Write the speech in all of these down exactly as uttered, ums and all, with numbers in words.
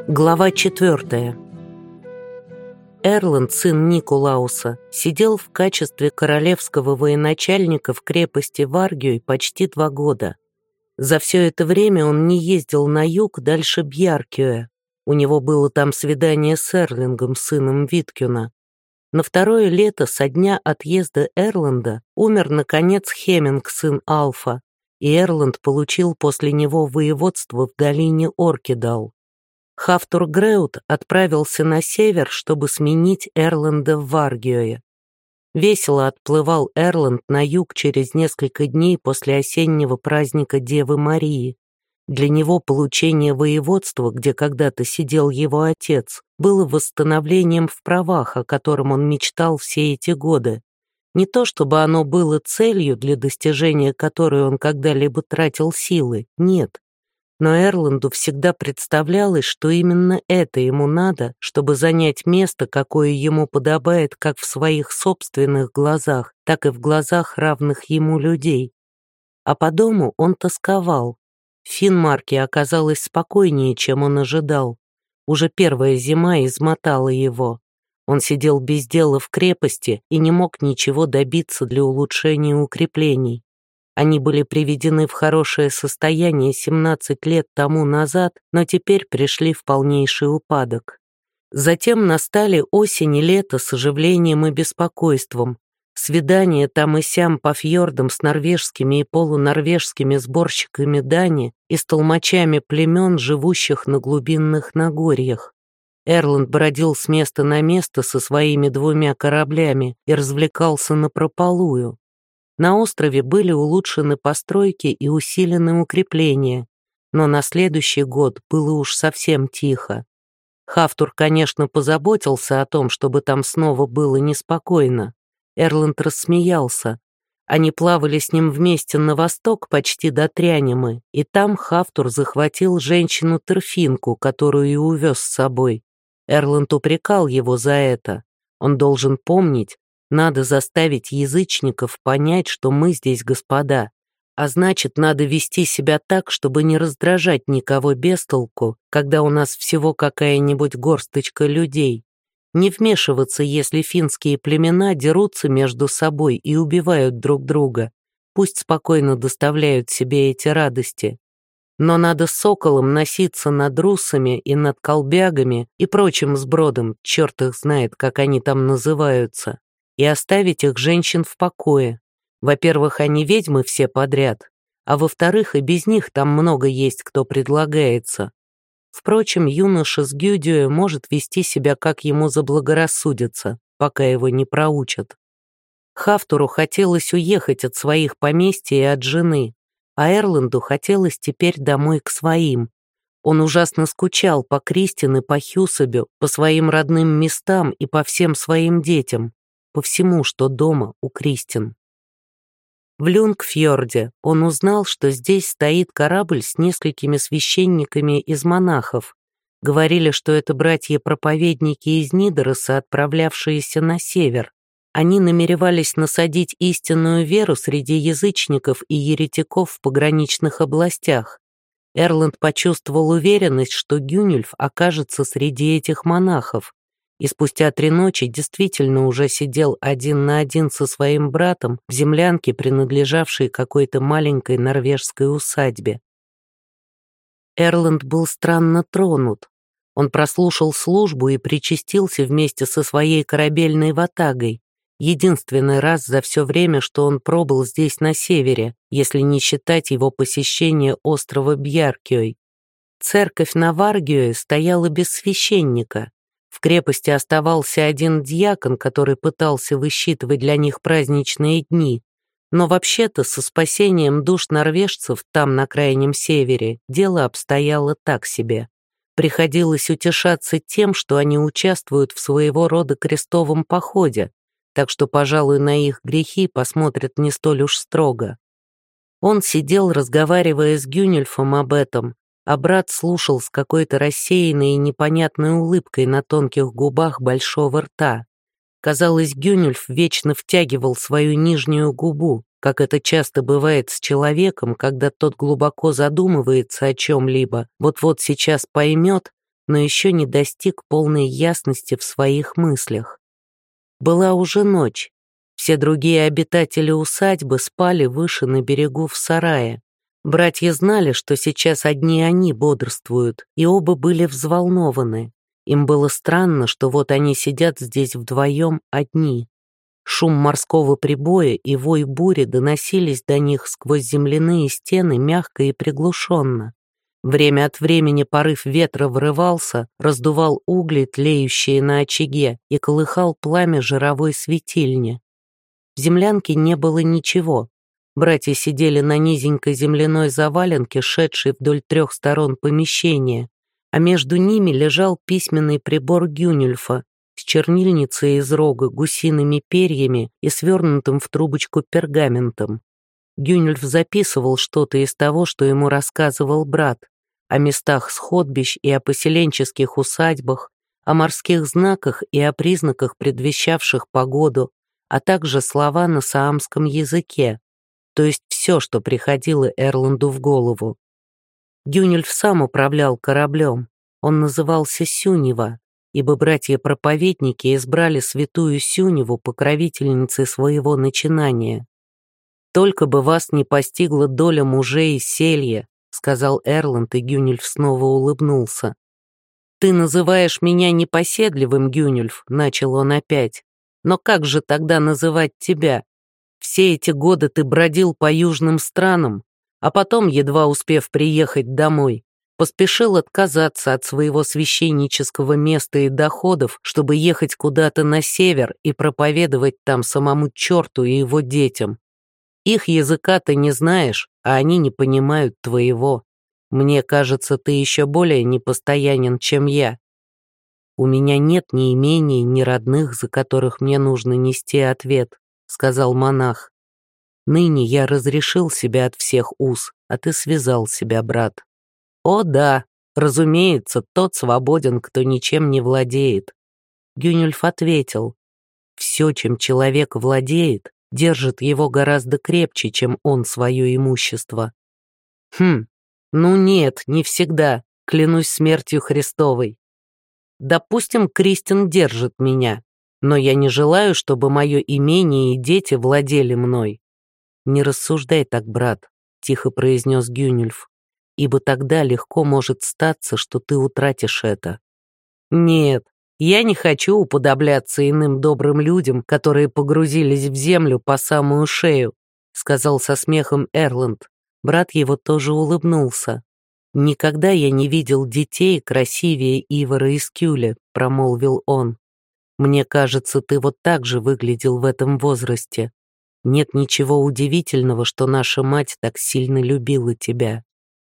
Глава четвертая. Эрланд, сын Никулауса, сидел в качестве королевского военачальника в крепости Варгюй почти два года. За все это время он не ездил на юг дальше Бьяркюя. У него было там свидание с Эрлингом, сыном Виткюна. На второе лето со дня отъезда Эрланда умер, наконец, Хеминг, сын Алфа, и Эрланд получил после него воеводство в долине Оркидал. Хафтур Греут отправился на север, чтобы сменить Эрланда в Варгюе. Весело отплывал Эрланд на юг через несколько дней после осеннего праздника Девы Марии. Для него получение воеводства, где когда-то сидел его отец, было восстановлением в правах, о котором он мечтал все эти годы. Не то чтобы оно было целью, для достижения которой он когда-либо тратил силы, нет. Но Эрланду всегда представлялось, что именно это ему надо, чтобы занять место, какое ему подобает как в своих собственных глазах, так и в глазах равных ему людей. А по дому он тосковал. В Финмарке оказалось спокойнее, чем он ожидал. Уже первая зима измотала его. Он сидел без дела в крепости и не мог ничего добиться для улучшения укреплений. Они были приведены в хорошее состояние семнадцать лет тому назад, но теперь пришли в полнейший упадок. Затем настали осень и лето с оживлением и беспокойством. Свидания там и сям по фьордам с норвежскими и полунорвежскими сборщиками дани и с толмачами племен, живущих на глубинных Нагорьях. Эрланд бродил с места на место со своими двумя кораблями и развлекался напропалую. На острове были улучшены постройки и усилены укрепления, но на следующий год было уж совсем тихо. Хафтур, конечно, позаботился о том, чтобы там снова было неспокойно. Эрланд рассмеялся. Они плавали с ним вместе на восток почти до Трянимы, и там Хафтур захватил женщину-терфинку, которую и увез с собой. Эрланд упрекал его за это. Он должен помнить, надо заставить язычников понять, что мы здесь господа, а значит, надо вести себя так, чтобы не раздражать никого без толку, когда у нас всего какая-нибудь горсточка людей. Не вмешиваться, если финские племена дерутся между собой и убивают друг друга. Пусть спокойно доставляют себе эти радости. Но надо соколом носиться над русами и над колбягами и прочим сбродом, черт их знает, как они там называются, и оставить их женщин в покое. Во-первых, они ведьмы все подряд, а во-вторых, и без них там много есть, кто предлагается. Впрочем, юноша с Гюдио может вести себя, как ему заблагорассудится, пока его не проучат. Хафтуру хотелось уехать от своих поместья и от жены, а Эрланду хотелось теперь домой к своим. Он ужасно скучал по Кристин и по Хьюсабю, по своим родным местам и по всем своим детям, по всему, что дома у Кристин. В Люнгфьорде он узнал, что здесь стоит корабль с несколькими священниками из монахов. Говорили, что это братья-проповедники из Нидероса, отправлявшиеся на север. Они намеревались насадить истинную веру среди язычников и еретиков в пограничных областях. Эрланд почувствовал уверенность, что Гюнюльф окажется среди этих монахов, и спустя три ночи действительно уже сидел один на один со своим братом в землянке, принадлежавшей какой-то маленькой норвежской усадьбе. Эрланд был странно тронут. Он прослушал службу и причастился вместе со своей корабельной ватагой, единственный раз за все время, что он пробыл здесь на севере, если не считать его посещения острова Бьяркюй. Церковь на Варгюе стояла без священника. В крепости оставался один дьякон, который пытался высчитывать для них праздничные дни, но вообще-то со спасением душ норвежцев там, на крайнем севере, дело обстояло так себе. Приходилось утешаться тем, что они участвуют в своего рода крестовом походе, так что, пожалуй, на их грехи посмотрят не столь уж строго. Он сидел, разговаривая с Гюнюльфом об этом, а брат слушал с какой-то рассеянной и непонятной улыбкой на тонких губах большого рта. Казалось, Гюнюльф вечно втягивал свою нижнюю губу, как это часто бывает с человеком, когда тот глубоко задумывается о чем-либо, вот-вот сейчас поймет, но еще не достиг полной ясности в своих мыслях. Была уже ночь. Все другие обитатели усадьбы спали выше на берегу в сарае. Братья знали, что сейчас одни они бодрствуют, и оба были взволнованы. Им было странно, что вот они сидят здесь вдвоем одни. Шум морского прибоя и вой бури доносились до них сквозь земляные стены мягко и приглушенно. Время от времени порыв ветра врывался, раздувал угли, тлеющие на очаге, и колыхал пламя жировой светильни. В землянке не было ничего. Братья сидели на низенькой земляной заваленке, шедшей вдоль трех сторон помещения, а между ними лежал письменный прибор Гюнюльфа с чернильницей из рога, гусиными перьями и свернутым в трубочку пергаментом. Гюнюльф записывал что-то из того, что ему рассказывал брат, о местах сходбищ и о поселенческих усадьбах, о морских знаках и о признаках, предвещавших погоду, а также слова на саамском языке, то есть все, что приходило Эрланду в голову. Гюнюльф сам управлял кораблем, он назывался Сюнева, ибо братья-проповедники избрали святую Сюневу покровительницей своего начинания. «Только бы вас не постигла доля мужей и селья», — сказал Эрланд, и Гюнюльф снова улыбнулся. «Ты называешь меня непоседливым, Гюнюльф», — начал он опять. «Но как же тогда называть тебя? Все эти годы ты бродил по южным странам, а потом, едва успев приехать домой, поспешил отказаться от своего священнического места и доходов, чтобы ехать куда-то на север и проповедовать там самому черту и его детям. Их языка ты не знаешь, а они не понимают твоего. Мне кажется, ты еще более непостоянен, чем я. У меня нет ни имений, ни родных, за которых мне нужно нести ответ», — сказал монах. «Ныне я разрешил себя от всех уз, а ты связал себя, брат». «О да, разумеется, тот свободен, кто ничем не владеет». Гюнюльф ответил: «Все, чем человек владеет, держит его гораздо крепче, чем он свое имущество». «Хм, ну нет, не всегда, клянусь смертью Христовой. Допустим, Кристин держит меня, но я не желаю, чтобы мое имение и дети владели мной». «Не рассуждай так, брат», — тихо произнес Гюнюльф, «ибо тогда легко может статься, что ты утратишь это». «Нет, я не хочу уподобляться иным добрым людям, которые погрузились в землю по самую шею», — сказал со смехом Эрланд. Брат его тоже улыбнулся. «Никогда я не видел детей красивее Ивара и Скюля», — промолвил он. «Мне кажется, ты вот так же выглядел в этом возрасте. Нет ничего удивительного, что наша мать так сильно любила тебя».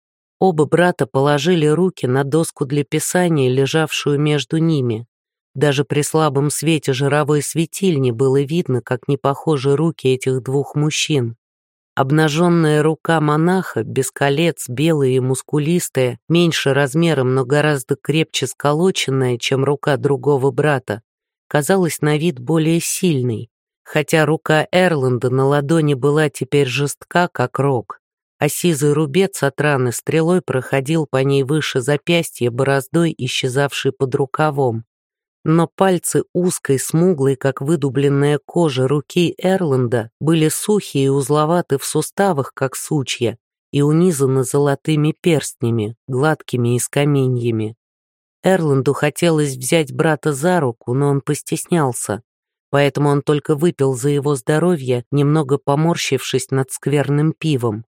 Оба брата положили руки на доску для писания, лежавшую между ними. Даже при слабом свете жировой светильни было видно, как не похожи руки этих двух мужчин. Обнаженная рука монаха, без колец, белая и мускулистая, меньше размером, но гораздо крепче сколоченная, чем рука другого брата, казалась на вид более сильной, хотя рука Эрланда на ладони была теперь жестка, как рог, а сизый рубец от раны стрелой проходил по ней выше запястья бороздой, исчезавшей под рукавом. Но пальцы узкой, смуглой, как выдубленная кожа руки Эрланда были сухие и узловаты в суставах, как сучья, и унизаны золотыми перстнями, гладкими и с каменьями. Эрланду хотелось взять брата за руку, но он постеснялся, поэтому он только выпил за его здоровье, немного поморщившись над скверным пивом.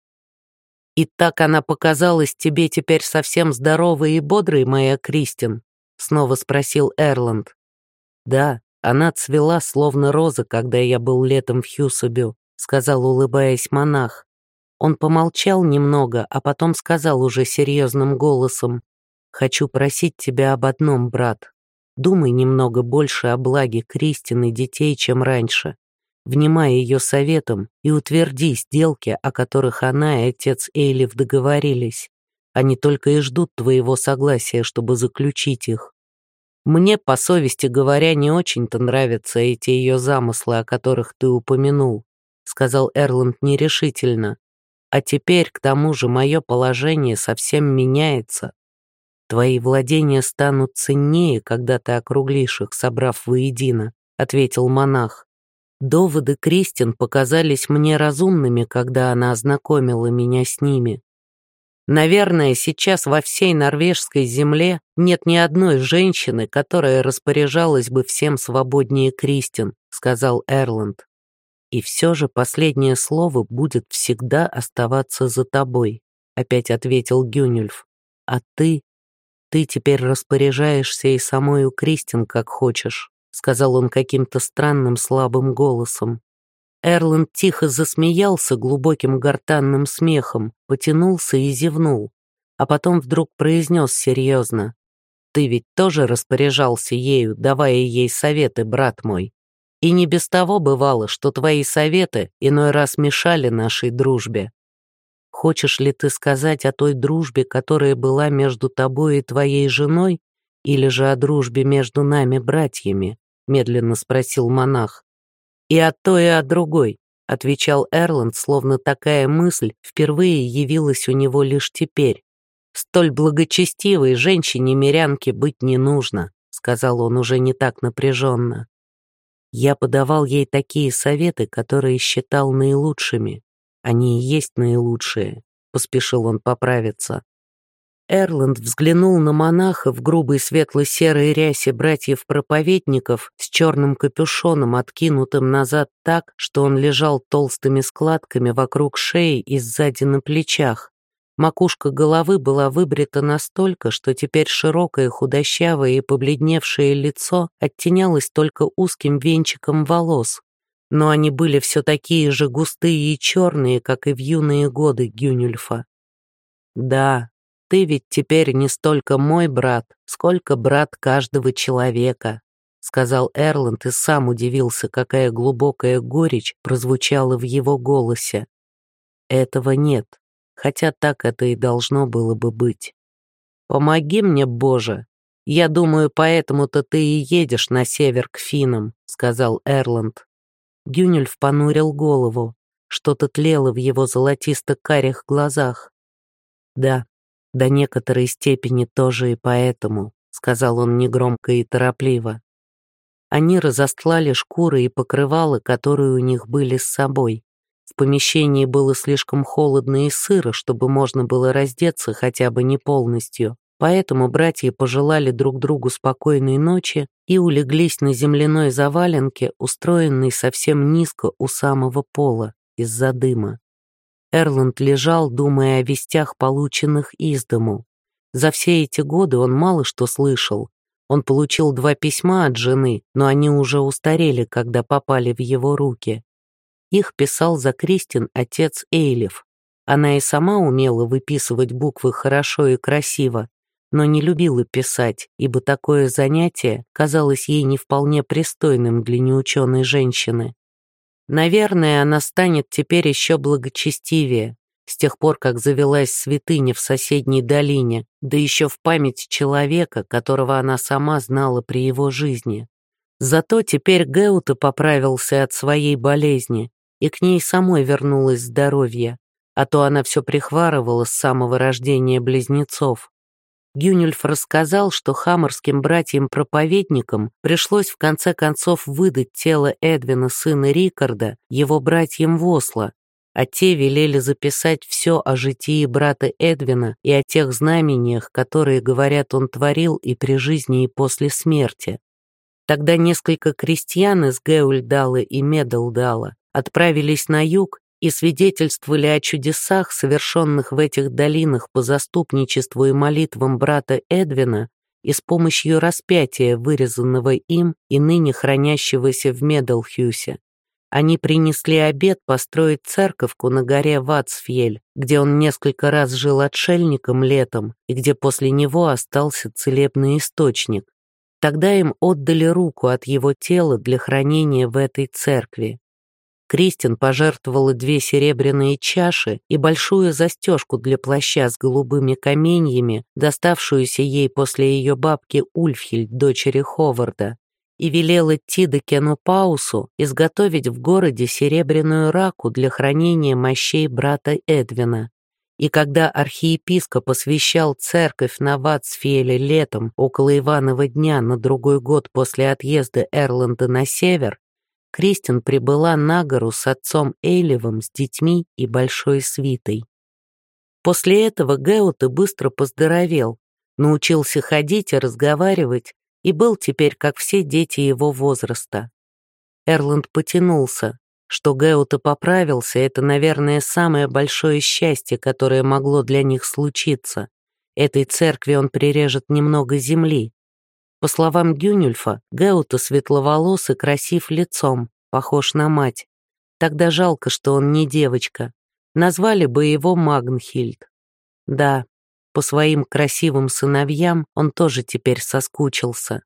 «И так она показалась тебе теперь совсем здоровой и бодрой, моя Кристин?» — снова спросил Эрланд. «Да, она цвела, словно роза, когда я был летом в Хьюсабю», — сказал, улыбаясь монах. Он помолчал немного, а потом сказал уже серьезным голосом: «Хочу просить тебя об одном, брат. Думай немного больше о благе Кристин и детей, чем раньше. Внимай ее советам и утверди сделки, о которых она и отец Эйлиф договорились. Они только и ждут твоего согласия, чтобы заключить их. Мне, по совести говоря, не очень-то нравятся эти ее замыслы, о которых ты упомянул», — сказал Эрланд нерешительно. «А теперь, к тому же, мое положение совсем меняется». «Твои владения станут ценнее, когда ты округлишь их, собрав воедино», — ответил монах. «Доводы Кристин показались мне разумными, когда она ознакомила меня с ними. Наверное, сейчас во всей норвежской земле нет ни одной женщины, которая распоряжалась бы всем свободнее Кристин», — сказал Эрланд. «И все же последнее слово будет всегда оставаться за тобой», — опять ответил Гюнюльф. «А ты...» «Ты теперь распоряжаешься и самою Кристин, как хочешь», — сказал он каким-то странным слабым голосом. Эрланд тихо засмеялся глубоким гортанным смехом, потянулся и зевнул, а потом вдруг произнес серьезно: «Ты ведь тоже распоряжался ею, давая ей советы, брат мой. И не без того бывало, что твои советы иной раз мешали нашей дружбе. Хочешь ли ты сказать о той дружбе, которая была между тобой и твоей женой, или же о дружбе между нами, братьями?» — медленно спросил монах. «И о той, и о другой», — отвечал Эрланд, словно такая мысль впервые явилась у него лишь теперь. «Столь благочестивой женщине-мирянке быть не нужно», — сказал он уже не так напряженно. «Я подавал ей такие советы, которые считал наилучшими. Они и есть наилучшие», — поспешил он поправиться. Эрланд взглянул на монаха в грубой светло-серой рясе братьев-проповедников с черным капюшоном, откинутым назад так, что он лежал толстыми складками вокруг шеи и сзади на плечах. Макушка головы была выбрита настолько, что теперь широкое, худощавое и побледневшее лицо оттенялось только узким венчиком волос, но они были все такие же густые и черные, как и в юные годы Гюнюльфа. «Да, ты ведь теперь не столько мой брат, сколько брат каждого человека», — сказал Эрланд и сам удивился, какая глубокая горечь прозвучала в его голосе. «Этого нет, хотя так это и должно было бы быть. Помоги мне, Боже. Я думаю, поэтому-то ты и едешь на север к финнам», — сказал Эрланд. Гюнюльф понурил голову. Что-то тлело в его золотисто-карих глазах. «Да, до некоторой степени тоже и поэтому», — сказал он негромко и торопливо. Они разостлали шкуры и покрывала, которые у них были с собой. В помещении было слишком холодно и сыро, чтобы можно было раздеться хотя бы не полностью, поэтому братья пожелали друг другу спокойной ночи и улеглись на земляной заваленке, устроенной совсем низко у самого пола, из-за дыма. Эрланд лежал, думая о вестях, полученных из дому. За все эти годы он мало что слышал. Он получил два письма от жены, но они уже устарели, когда попали в его руки. Их писал за Кристин отец Эйлиф. Она и сама умела выписывать буквы хорошо и красиво, но не любила писать, ибо такое занятие казалось ей не вполне пристойным для неученой женщины. Наверное, она станет теперь еще благочестивее, с тех пор, как завелась святыня в соседней долине, да еще в память человека, которого она сама знала при его жизни. Зато теперь Геута поправился от своей болезни, и к ней самой вернулось здоровье, а то она все прихварывала с самого рождения близнецов. Гюнюльф рассказал, что хаморским братьям-проповедникам пришлось в конце концов выдать тело Эдвина, сына Рикарда, его братьям в Осло, а те велели записать все о житии брата Эдвина и о тех знамениях, которые, говорят, он творил и при жизни, и после смерти. Тогда несколько крестьян из Геульдала и Медалдала отправились на юг и свидетельствовали о чудесах, совершенных в этих долинах по заступничеству и молитвам брата Эдвина и с помощью распятия, вырезанного им и ныне хранящегося в Медалхюсе. Они принесли обет построить церковку на горе Вацфьель, где он несколько раз жил отшельником летом и где после него остался целебный источник. Тогда им отдали руку от его тела для хранения в этой церкви. Кристин пожертвовала две серебряные чаши и большую застежку для плаща с голубыми каменьями, доставшуюся ей после ее бабки Ульфхильд, дочери Ховарда, и велела Тидекену Паусу изготовить в городе серебряную раку для хранения мощей брата Эдвина. И когда архиепископ освящал церковь на Вацфиэле летом около Иванова дня на другой год после отъезда Эрланда на север, Кристин прибыла на гору с отцом Эйлевом, с детьми и большой свитой. После этого Геута быстро поздоровел, научился ходить и разговаривать и был теперь как все дети его возраста. Эрланд потянулся. Что Геута поправился, это, наверное, самое большое счастье, которое могло для них случиться. Этой церкви он прирежет немного земли. По словам Гюнюльфа, Геута светловолос и красив лицом, похож на мать. Тогда жалко, что он не девочка. Назвали бы его Магнхильд. Да, по своим красивым сыновьям он тоже теперь соскучился.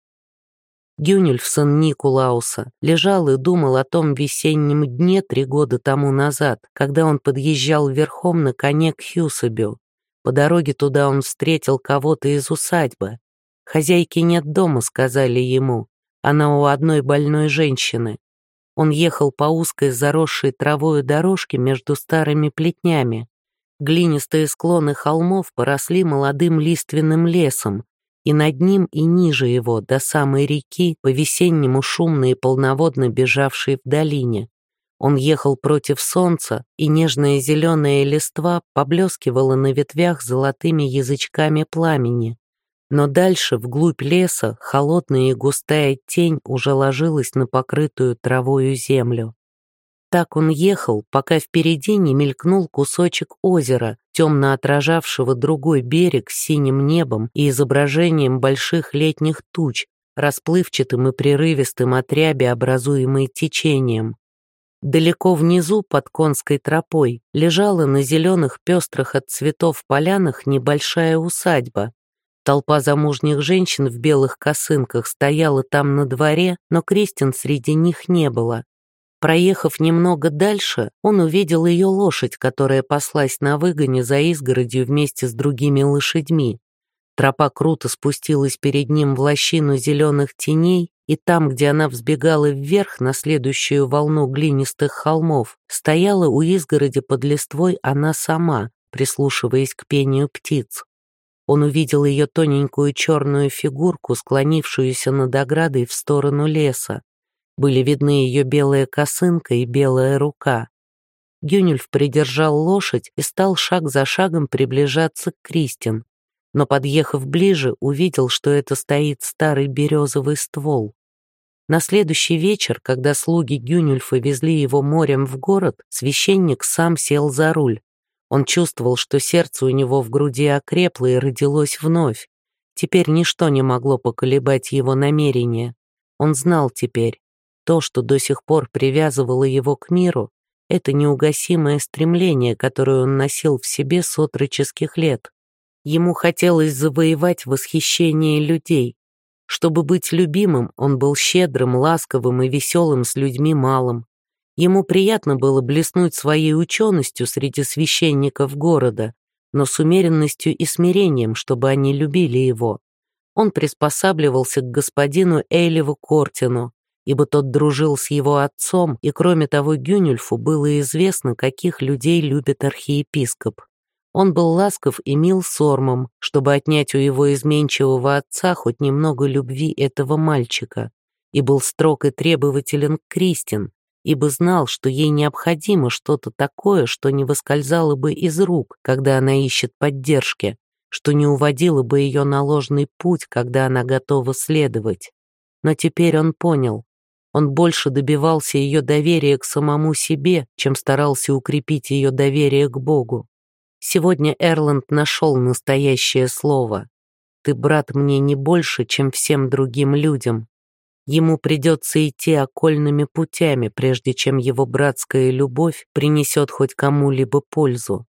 Гюнюльф, сын Никулауса, лежал и думал о том весеннем дне три года тому назад, когда он подъезжал верхом на коне к Хьюсабю. По дороге туда он встретил кого-то из усадьбы. «Хозяйки нет дома», — сказали ему, — «она у одной больной женщины». Он ехал по узкой заросшей травою дорожке между старыми плетнями. Глинистые склоны холмов поросли молодым лиственным лесом, и над ним и ниже его, до самой реки, по-весеннему шумно и полноводно бежавшей в долине. Он ехал против солнца, и нежная зеленая листва поблескивала на ветвях золотыми язычками пламени. Но дальше, вглубь леса, холодная и густая тень уже ложилась на покрытую травою землю. Так он ехал, пока впереди не мелькнул кусочек озера, темно отражавшего другой берег с синим небом и изображением больших летних туч, расплывчатым и прерывистым от ряби, образуемой течением. Далеко внизу, под конской тропой, лежала на зеленых пестрых от цветов полянах небольшая усадьба. Толпа замужних женщин в белых косынках стояла там на дворе, но Кристин среди них не было. Проехав немного дальше, он увидел ее лошадь, которая паслась на выгоне за изгородью вместе с другими лошадьми. Тропа круто спустилась перед ним в лощину зеленых теней, и там, где она взбегала вверх на следующую волну глинистых холмов, стояла у изгороди под листвой она сама, прислушиваясь к пению птиц. Он увидел ее тоненькую черную фигурку, склонившуюся над оградой в сторону леса. Были видны ее белая косынка и белая рука. Гюнюльф придержал лошадь и стал шаг за шагом приближаться к Кристин, но, подъехав ближе, увидел, что это стоит старый березовый ствол. На следующий вечер, когда слуги Гюнюльфа везли его морем в город, священник сам сел за руль. Он чувствовал, что сердце у него в груди окрепло и родилось вновь. Теперь ничто не могло поколебать его намерения. Он знал теперь, то, что до сих пор привязывало его к миру, это неугасимое стремление, которое он носил в себе с отроческих лет. Ему хотелось завоевать восхищение людей. Чтобы быть любимым, он был щедрым, ласковым и веселым с людьми малым. Ему приятно было блеснуть своей ученостью среди священников города, но с умеренностью и смирением, чтобы они любили его. Он приспосабливался к господину Эйлеву Кортину, ибо тот дружил с его отцом, и кроме того Гюнюльфу было известно, каких людей любит архиепископ. Он был ласков и мил с Ормом, чтобы отнять у его изменчивого отца хоть немного любви этого мальчика, и был строг и требователен к Кристин, ибо знал, что ей необходимо что-то такое, что не выскользало бы из рук, когда она ищет поддержки, что не уводило бы ее на ложный путь, когда она готова следовать. Но теперь он понял. Он больше добивался ее доверия к самому себе, чем старался укрепить ее доверие к Богу. Сегодня Эрланд нашел настоящее слово. «Ты, брат, мне не больше, чем всем другим людям». Ему придется идти окольными путями, прежде чем его братская любовь принесет хоть кому-либо пользу.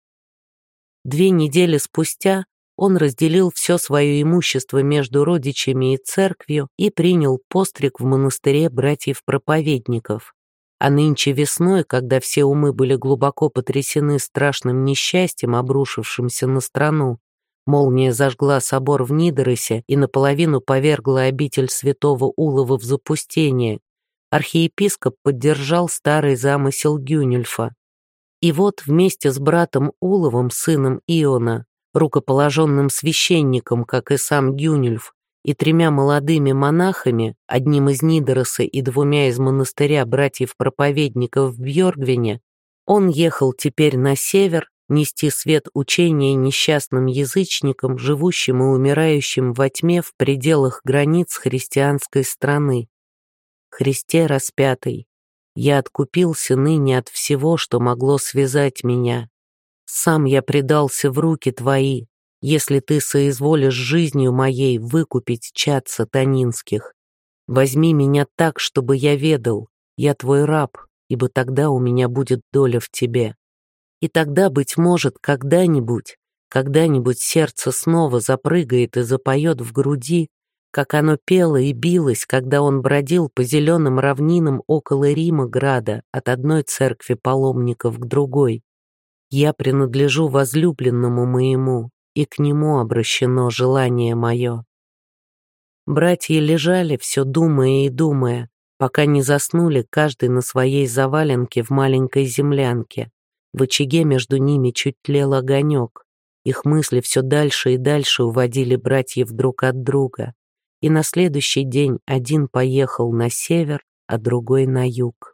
Две недели спустя он разделил все свое имущество между родичами и церковью и принял постриг в монастыре братьев-проповедников. А нынче весной, когда все умы были глубоко потрясены страшным несчастьем, обрушившимся на страну, молния зажгла собор в Нидеросе и наполовину повергла обитель святого Улова в запустение, архиепископ поддержал старый замысел Гюнюльфа. И вот вместе с братом Уловом, сыном Иона, рукоположенным священником, как и сам Гюнюльф, и тремя молодыми монахами, одним из Нидороса и двумя из монастыря братьев-проповедников в Бьоргвине, он ехал теперь на север нести свет учения несчастным язычникам, живущим и умирающим во тьме в пределах границ христианской страны. Христе распятый, я откупился ныне от всего, что могло связать меня. Сам я предался в руки твои, если ты соизволишь жизнью моей выкупить чад сатанинских. Возьми меня так, чтобы я ведал, я твой раб, ибо тогда у меня будет доля в тебе. И тогда, быть может, когда-нибудь, когда-нибудь сердце снова запрыгает и запоет в груди, как оно пело и билось, когда он бродил по зеленым равнинам около Рима града от одной церкви паломников к другой. Я принадлежу возлюбленному моему, и к нему обращено желание мое. Братья лежали, все думая и думая, пока не заснули каждый на своей заваленке в маленькой землянке. В очаге между ними чуть тлел огонек. Их мысли все дальше и дальше уводили братьев друг от друга. И на следующий день один поехал на север, а другой на юг.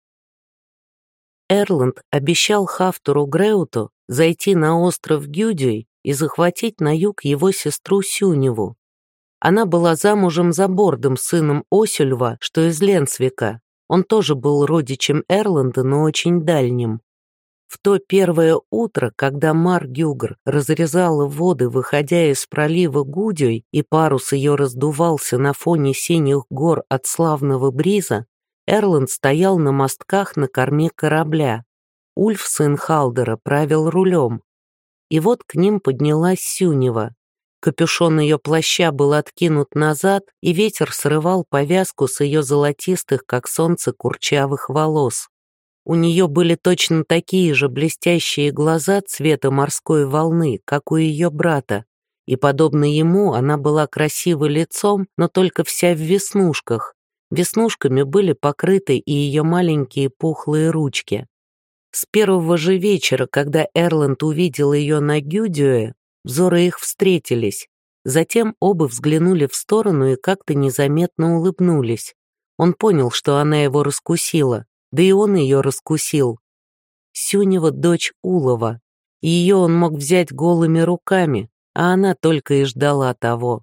Эрланд обещал Хафтуру Греуту зайти на остров Гюдюй и захватить на юг его сестру Сюневу. Она была замужем за Бордом, сыном Осельва, что из Ленсвика. Он тоже был родичем Эрланда, но очень дальним. В то первое утро, когда Мар Гюгр разрезала воды, выходя из пролива Гудюй, и парус ее раздувался на фоне синих гор от славного бриза, Эрланд стоял на мостках на корме корабля. Ульф, сын Халдера, правил рулем. И вот к ним поднялась Сюнева. Капюшон ее плаща был откинут назад, и ветер срывал повязку с ее золотистых, как солнце, курчавых волос. У нее были точно такие же блестящие глаза цвета морской волны, как у ее брата, и, подобно ему, она была красива лицом, но только вся в веснушках. Веснушками были покрыты и ее маленькие пухлые ручки. С первого же вечера, когда Эрланд увидел ее на Гюдюе, взоры их встретились. Затем оба взглянули в сторону и как-то незаметно улыбнулись. Он понял, что она его раскусила, да и он ее раскусил. Сюнева — дочь Улова, и ее он мог взять голыми руками, а она только и ждала того.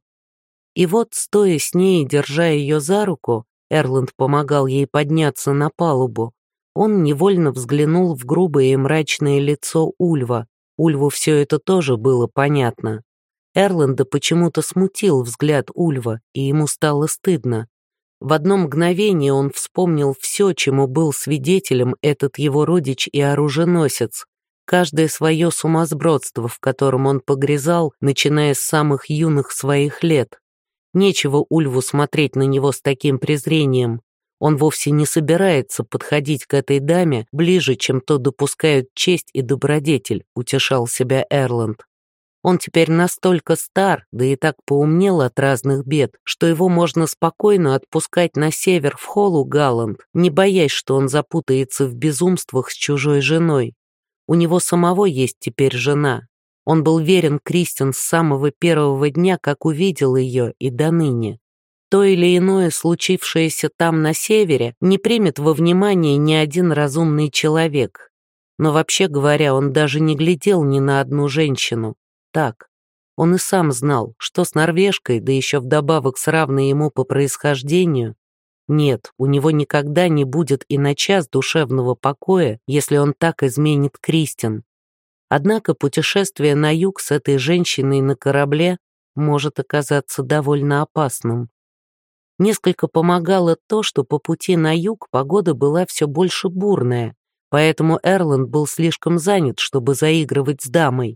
И вот, стоя с ней и держа ее за руку, Эрланд помогал ей подняться на палубу, он невольно взглянул в грубое и мрачное лицо Ульва. Ульву все это тоже было понятно. Эрланда почему-то смутил взгляд Ульва, и ему стало стыдно. В одно мгновение он вспомнил все, чему был свидетелем этот его родич и оруженосец, каждое свое сумасбродство, в котором он погрязал, начиная с самых юных своих лет. Нечего Ульву смотреть на него с таким презрением. Он вовсе не собирается подходить к этой даме ближе, чем то допускают честь и добродетель, утешал себя Эрланд. Он теперь настолько стар, да и так поумнел от разных бед, что его можно спокойно отпускать на север в Холлу Галланд, не боясь, что он запутается в безумствах с чужой женой. У него самого есть теперь жена. Он был верен Кристин с самого первого дня, как увидел ее, и до ныне. То или иное, случившееся там на севере, не примет во внимание ни один разумный человек. Но вообще говоря, он даже не глядел ни на одну женщину. Так, он и сам знал, что с норвежкой, да еще вдобавок с равной ему по происхождению, нет, у него никогда не будет и на час душевного покоя, если он так изменит Кристин. Однако путешествие на юг с этой женщиной на корабле может оказаться довольно опасным. Несколько помогало то, что по пути на юг погода была все больше бурная, поэтому Эрланд был слишком занят, чтобы заигрывать с дамой.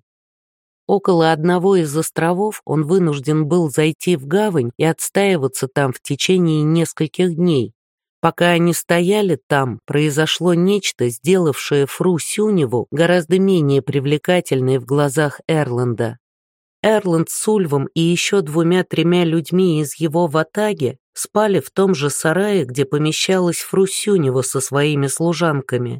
Около одного из островов он вынужден был зайти в гавань и отстаиваться там в течение нескольких дней. Пока они стояли там, произошло нечто, сделавшее Фру Сюневу гораздо менее привлекательной в глазах Эрланда. Эрланд с Ульвом и еще двумя-тремя людьми из его ватаги спали в том же сарае, где помещалась Фру Сюнева со своими служанками.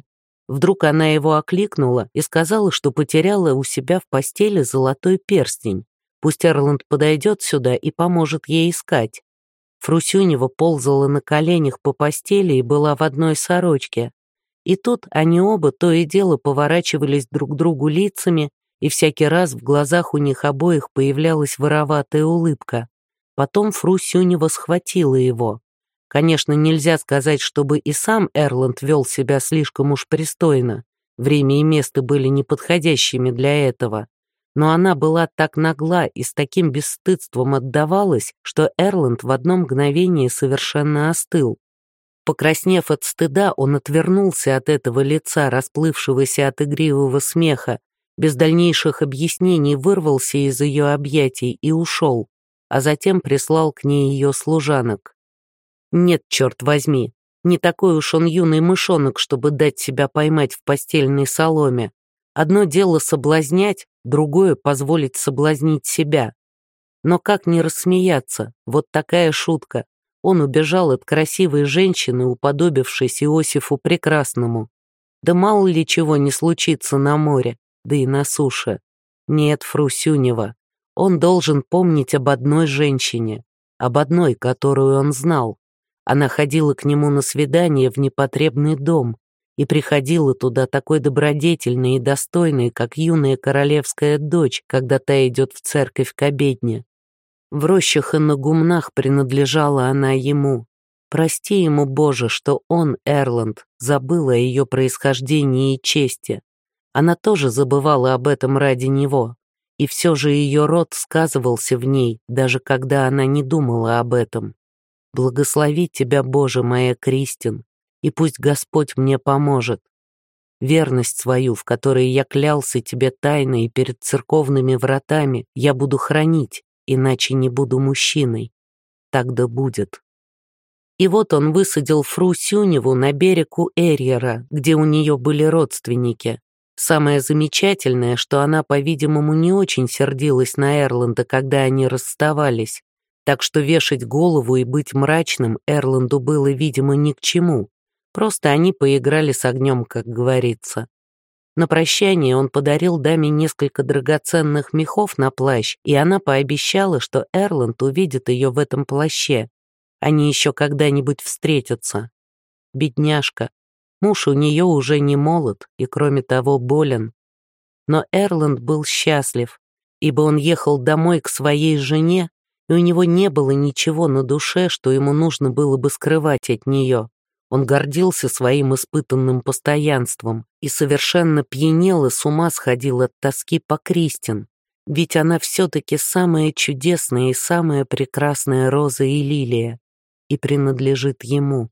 Вдруг она его окликнула и сказала, что потеряла у себя в постели золотой перстень. Пусть Эрланд подойдет сюда и поможет ей искать. Фрусюнева ползала на коленях по постели и была в одной сорочке. И тут они оба то и дело поворачивались друг к другу лицами, и всякий раз в глазах у них обоих появлялась вороватая улыбка. Потом Фрусюнева схватила его. Конечно, нельзя сказать, чтобы и сам Эрланд вел себя слишком уж пристойно. Время и место были неподходящими для этого. Но она была так нагла и с таким бесстыдством отдавалась, что Эрланд в одно мгновение совершенно остыл. Покраснев от стыда, он отвернулся от этого лица, расплывшегося от игривого смеха, без дальнейших объяснений вырвался из ее объятий и ушел, а затем прислал к ней ее служанок. Нет, черт возьми, не такой уж он юный мышонок, чтобы дать себя поймать в постельной соломе. Одно дело соблазнять, другое — позволить соблазнить себя. Но как не рассмеяться, вот такая шутка. Он убежал от красивой женщины, уподобившись Иосифу Прекрасному. Да мало ли чего не случится на море, да и на суше. Нет, Фрусюнева, он должен помнить об одной женщине, об одной, которую он знал. Она ходила к нему на свидание в непотребный дом и приходила туда такой добродетельной и достойной, как юная королевская дочь, когда та идет в церковь к обедне. В рощах и на гумнах принадлежала она ему. Прости ему, Боже, что он, Эрланд, забыл о ее происхождении и чести. Она тоже забывала об этом ради него, и все же ее род сказывался в ней, даже когда она не думала об этом. Благослови тебя, Боже, моя Кристин, и пусть Господь мне поможет. Верность свою, в которой я клялся тебе тайно и перед церковными вратами, я буду хранить, иначе не буду мужчиной. Так да будет. И вот он высадил Фрусюневу на берег у Эрьера, где у нее были родственники. Самое замечательное, что она, по-видимому, не очень сердилась на Эрланда, когда они расставались. Так что вешать голову и быть мрачным Эрланду было, видимо, ни к чему. Просто они поиграли с огнем, как говорится. На прощание он подарил даме несколько драгоценных мехов на плащ, и она пообещала, что Эрланд увидит ее в этом плаще. Они еще когда-нибудь встретятся. Бедняжка. Муж у нее уже не молод и, кроме того, болен. Но Эрланд был счастлив, ибо он ехал домой к своей жене, и у него не было ничего на душе, что ему нужно было бы скрывать от нее. Он гордился своим испытанным постоянством и совершенно пьянел и с ума сходил от тоски по Кристин, ведь она все-таки самая чудесная и самая прекрасная роза и лилия, и принадлежит ему.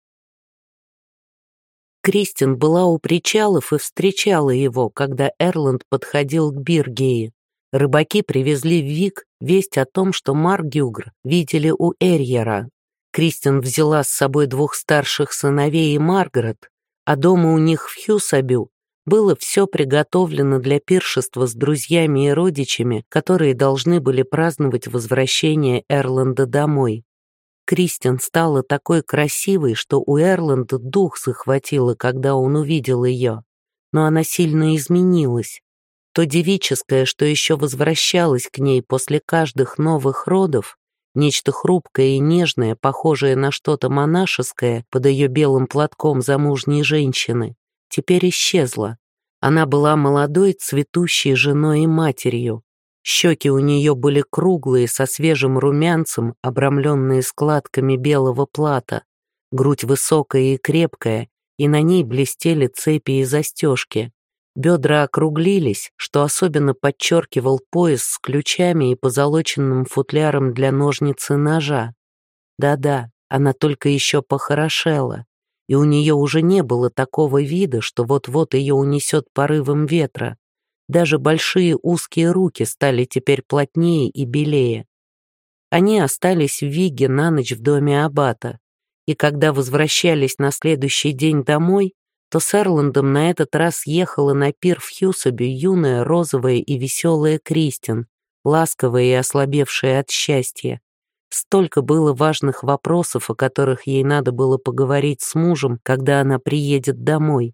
Кристин была у причалов и встречала его, когда Эрланд подходил к Биргее. Рыбаки привезли в Вик весть о том, что Маргюгр видели у Эрьера. Кристин взяла с собой двух старших сыновей и Маргарет, а дома у них в Хьюсабю было все приготовлено для пиршества с друзьями и родичами, которые должны были праздновать возвращение Эрланда домой. Кристин стала такой красивой, что у Эрланда дух захватило, когда он увидел ее. Но она сильно изменилась. То девическое, что еще возвращалось к ней после каждых новых родов, нечто хрупкое и нежное, похожее на что-то монашеское под ее белым платком замужней женщины, теперь исчезло. Она была молодой, цветущей женой и матерью. Щеки у нее были круглые, со свежим румянцем, обрамленные складками белого плата, грудь высокая и крепкая, и на ней блестели цепи и застежки. Бедра округлились, что особенно подчеркивал пояс с ключами и позолоченным футляром для ножниц и ножа. Да-да, она только еще похорошела, и у нее уже не было такого вида, что вот-вот ее унесет порывом ветра. Даже большие узкие руки стали теперь плотнее и белее. Они остались в Виге на ночь в доме аббата, и когда возвращались на следующий день домой, то с Эрландом на этот раз ехала на пир в Хьюсабе юная, розовая и веселая Кристин, ласковая и ослабевшая от счастья. Столько было важных вопросов, о которых ей надо было поговорить с мужем, когда она приедет домой.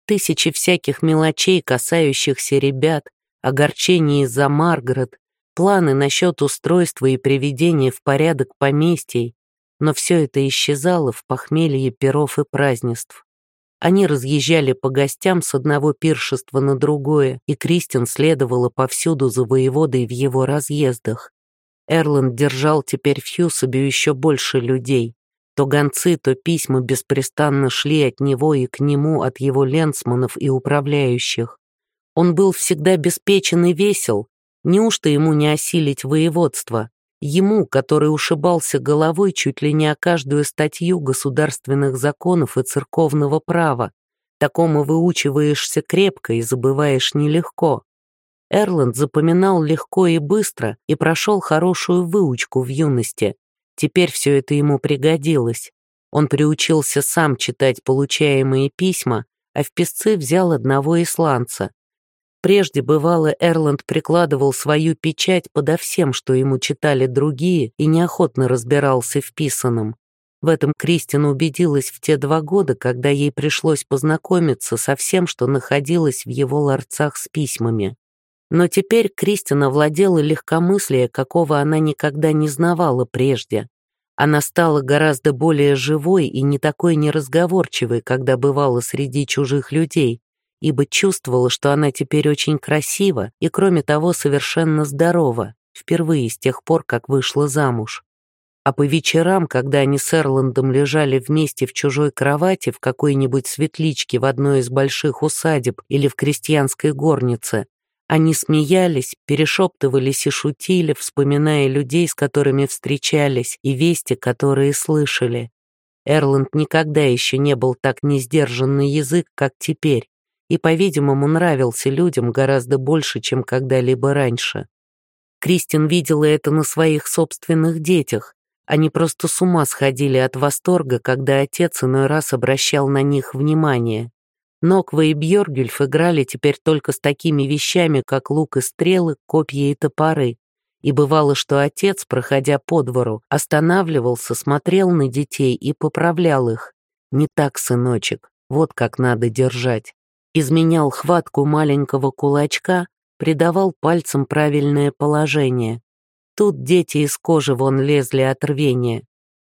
тысячи всяких мелочей, касающихся ребят, огорчений из-за Маргарет, планы насчет устройства и приведения в порядок поместий, но все это исчезало в похмелье пиров и празднеств. Они разъезжали по гостям с одного пиршества на другое, и Кристин следовала повсюду за воеводой в его разъездах. Эрланд держал теперь в Хьюсабе еще больше людей. То гонцы, то письма беспрестанно шли от него и к нему от его ленсманов и управляющих. Он был всегда беспечен и весел. Неужто ему не осилить воеводство? Ему, который ушибался головой чуть ли не о каждую статью государственных законов и церковного права. Такому выучиваешься крепко и забываешь нелегко. Эрланд запоминал легко и быстро и прошел хорошую выучку в юности. Теперь все это ему пригодилось. Он приучился сам читать получаемые письма, а в писцы взял одного исландца. Прежде, бывало, Эрланд прикладывал свою печать подо всем, что ему читали другие, и неохотно разбирался в писаном. В этом Кристин убедилась в те два года, когда ей пришлось познакомиться со всем, что находилось в его ларцах с письмами. Но теперь Кристин овладела легкомыслие, какого она никогда не знавала прежде. Она стала гораздо более живой и не такой неразговорчивой, когда бывала среди чужих людей, ибо чувствовала, что она теперь очень красива и, кроме того, совершенно здорова, впервые с тех пор, как вышла замуж. А по вечерам, когда они с Эрландом лежали вместе в чужой кровати в какой-нибудь светличке в одной из больших усадеб или в крестьянской горнице, они смеялись, перешептывались и шутили, вспоминая людей, с которыми встречались, и вести, которые слышали. Эрланд никогда еще не был так несдержан на язык, как теперь, и, по-видимому, нравился людям гораздо больше, чем когда-либо раньше. Кристин видела это на своих собственных детях. Они просто с ума сходили от восторга, когда отец иной раз обращал на них внимание. Ноква и Бьоргюльф играли теперь только с такими вещами, как лук и стрелы, копья и топоры. И бывало, что отец, проходя по двору, останавливался, смотрел на детей и поправлял их. «Не так, сыночек, вот как надо держать». Изменял хватку маленького кулачка, придавал пальцам правильное положение. Тут дети из кожи вон лезли от рвения.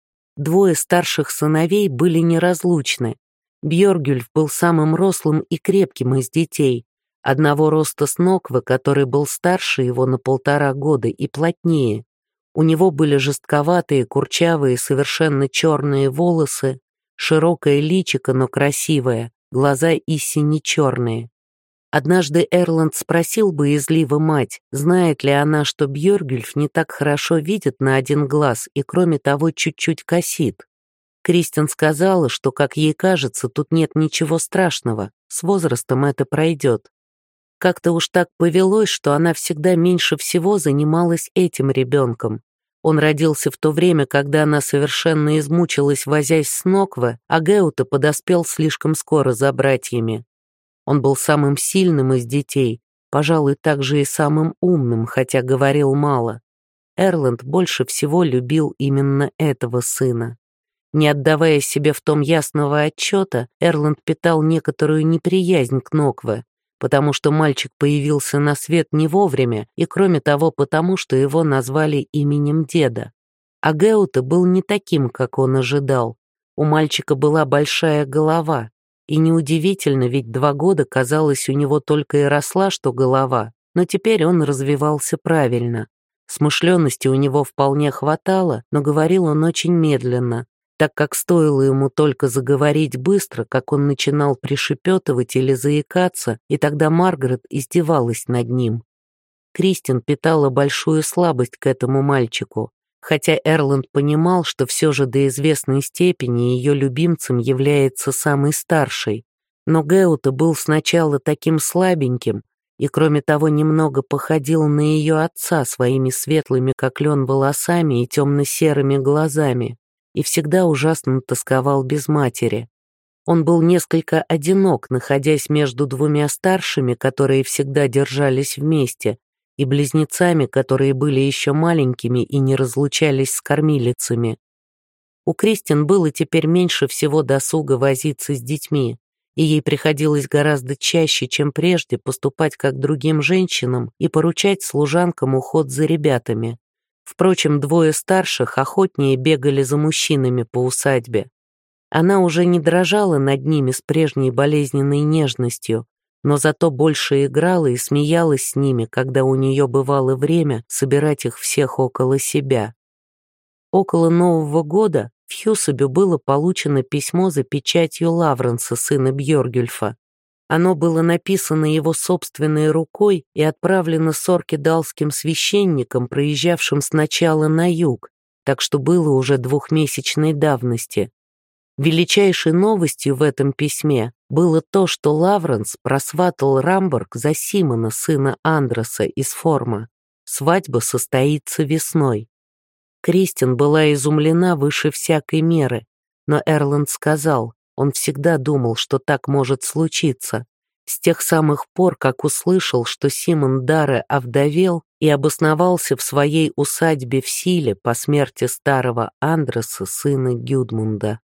Двое старших сыновей были неразлучны. Бьоргюльф был самым рослым и крепким из детей, одного роста с Ноквы, который был старше его на полтора года и плотнее. У него были жестковатые, курчавые, совершенно черные волосы, широкое личико, но красивое, глаза и сине-черные. Однажды Эрланд спросил боязливо мать, знает ли она, что Бьоргюльф не так хорошо видит на один глаз и, кроме того, чуть-чуть косит. Кристин сказала, что, как ей кажется, тут нет ничего страшного, с возрастом это пройдет. Как-то уж так повелось, что она всегда меньше всего занималась этим ребенком. Он родился в то время, когда она совершенно измучилась, возясь с Нокве, а Геута подоспел слишком скоро за братьями. Он был самым сильным из детей, пожалуй, также и самым умным, хотя говорил мало. Эрланд больше всего любил именно этого сына. Не отдавая себе в том ясного отчета, Эрланд питал некоторую неприязнь к Нокве, потому что мальчик появился на свет не вовремя, и кроме того потому, что его назвали именем деда. А Геута был не таким, как он ожидал. У мальчика была большая голова, и неудивительно, ведь два года, казалось, у него только и росла, что голова, но теперь он развивался правильно. Смышленности у него вполне хватало, но говорил он очень медленно, так как стоило ему только заговорить быстро, как он начинал пришепетывать или заикаться, и тогда Маргарет издевалась над ним. Кристин питала большую слабость к этому мальчику, хотя Эрланд понимал, что все же до известной степени ее любимцем является самый старший. Но Геута был сначала таким слабеньким, и кроме того немного походил на ее отца своими светлыми, как лен, волосами и темно-серыми глазами, и всегда ужасно тосковал без матери. Он был несколько одинок, находясь между двумя старшими, которые всегда держались вместе, и близнецами, которые были еще маленькими и не разлучались с кормилицами. У Кристин было теперь меньше всего досуга возиться с детьми, и ей приходилось гораздо чаще, чем прежде, поступать как другим женщинам и поручать служанкам уход за ребятами. Впрочем, двое старших охотнее бегали за мужчинами по усадьбе. Она уже не дрожала над ними с прежней болезненной нежностью, но зато больше играла и смеялась с ними, когда у нее бывало время собирать их всех около себя. Около Нового года в Хьюсабю было получено письмо за печатью Лавренса, сына Бьоргюльфа. Оно было написано его собственной рукой и отправлено соркедалским священникам, проезжавшим сначала на юг, так что было уже двухмесячной давности. Величайшей новостью в этом письме было то, что Лавренс просватал Рамборг за Симона, сына Андроса из Форма. Свадьба состоится весной. Кристин была изумлена выше всякой меры, но Эрланд сказал, он всегда думал, что так может случиться. С тех самых пор, как услышал, что Симон Дарре овдовел и обосновался в своей усадьбе в Силе по смерти старого Андроса, сына Гюдмунда.